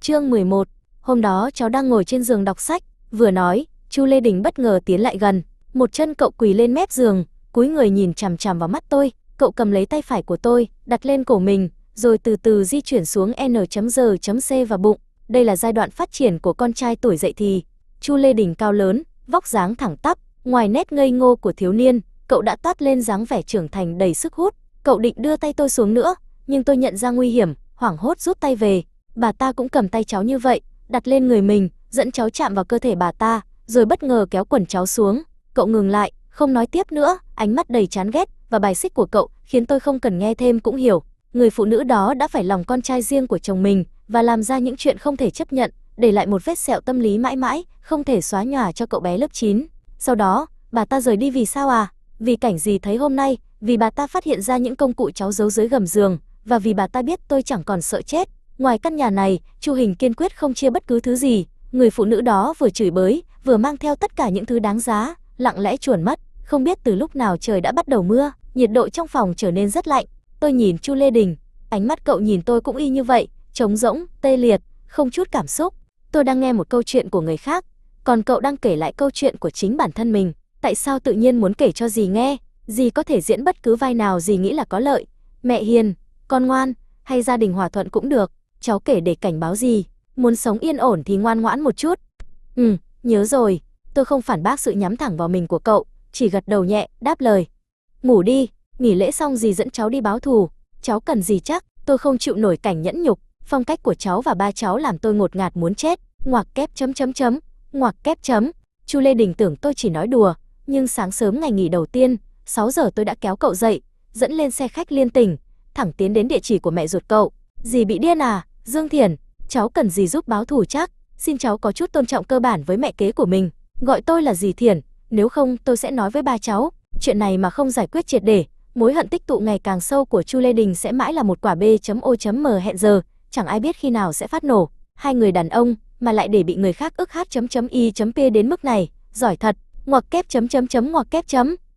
Chương 11. Hôm đó cháu đang ngồi trên giường đọc sách, vừa nói, Chu Lê Đình bất ngờ tiến lại gần, một chân cậu quỳ lên mép giường, cúi người nhìn chằm chằm vào mắt tôi, cậu cầm lấy tay phải của tôi, đặt lên cổ mình, rồi từ từ di chuyển xuống N.G.C vào bụng. Đây là giai đoạn phát triển của con trai tuổi dậy thì. Chu Lê Đình cao lớn, vóc dáng thẳng tắp, ngoài nét ngây ngô của thiếu niên, cậu đã toát lên dáng vẻ trưởng thành đầy sức hút. Cậu định đưa tay tôi xuống nữa, nhưng tôi nhận ra nguy hiểm, hoảng hốt rút tay về. Bà ta cũng cầm tay cháu như vậy, đặt lên người mình, dẫn cháu chạm vào cơ thể bà ta, rồi bất ngờ kéo quần cháu xuống. Cậu ngừng lại, không nói tiếp nữa, ánh mắt đầy chán ghét và bài xích của cậu khiến tôi không cần nghe thêm cũng hiểu. Người phụ nữ đó đã phải lòng con trai riêng của chồng mình và làm ra những chuyện không thể chấp nhận, để lại một vết sẹo tâm lý mãi mãi, không thể xóa nhòa cho cậu bé lớp 9. Sau đó, bà ta rời đi vì sao à? Vì cảnh gì thấy hôm nay, vì bà ta phát hiện ra những công cụ cháu giấu dưới gầm giường, và vì bà ta biết tôi chẳng còn sợ chết. Ngoài căn nhà này, Chu Hình kiên quyết không chia bất cứ thứ gì. Người phụ nữ đó vừa chửi bới, vừa mang theo tất cả những thứ đáng giá, lặng lẽ chuồn mất. Không biết từ lúc nào trời đã bắt đầu mưa, nhiệt độ trong phòng trở nên rất lạnh. Tôi nhìn Chu Lê Đình, ánh mắt cậu nhìn tôi cũng y như vậy, trống rỗng, tê liệt, không chút cảm xúc. Tôi đang nghe một câu chuyện của người khác, còn cậu đang kể lại câu chuyện của chính bản thân mình. Tại sao tự nhiên muốn kể cho dì nghe? Dì có thể diễn bất cứ vai nào dì nghĩ là có lợi. Mẹ hiền, con ngoan, hay gia đình hòa thuận cũng được. Cháu kể để cảnh báo dì, muốn sống yên ổn thì ngoan ngoãn một chút. Nhớ rồi. Tôi không phản bác sự nhắm thẳng vào mình của cậu, chỉ gật đầu nhẹ, đáp lời. Ngủ đi, nghỉ lễ xong dì dẫn cháu đi báo thù. Cháu cần gì chắc? Tôi không chịu nổi cảnh nhẫn nhục, phong cách của cháu và ba cháu làm tôi ngột ngạt muốn chết. Ngoặc kép chấm chấm chấm, ngoặc kép chấm. Chu Lê Đình tưởng tôi chỉ nói đùa, nhưng sáng sớm ngày nghỉ đầu tiên, 6 giờ tôi đã kéo cậu dậy, dẫn lên xe khách liên tỉnh, thẳng tiến đến địa chỉ của mẹ ruột cậu. Dì bị điên à? Dương Thiển, cháu cần dì giúp báo thù chắc. Xin cháu có chút tôn trọng cơ bản với mẹ kế của mình, gọi tôi là dì Thiển, nếu không tôi sẽ nói với ba cháu. Chuyện này mà không giải quyết triệt để, mối hận tích tụ ngày càng sâu của Chu Lê Đình sẽ mãi là một quả B.O.M hẹn giờ, chẳng ai biết khi nào sẽ phát nổ. Hai người đàn ông mà lại để bị người khác ức H.I.P đến mức này, giỏi thật. Ngoặc kép chấm chấm chấm ngoặc kép chấm.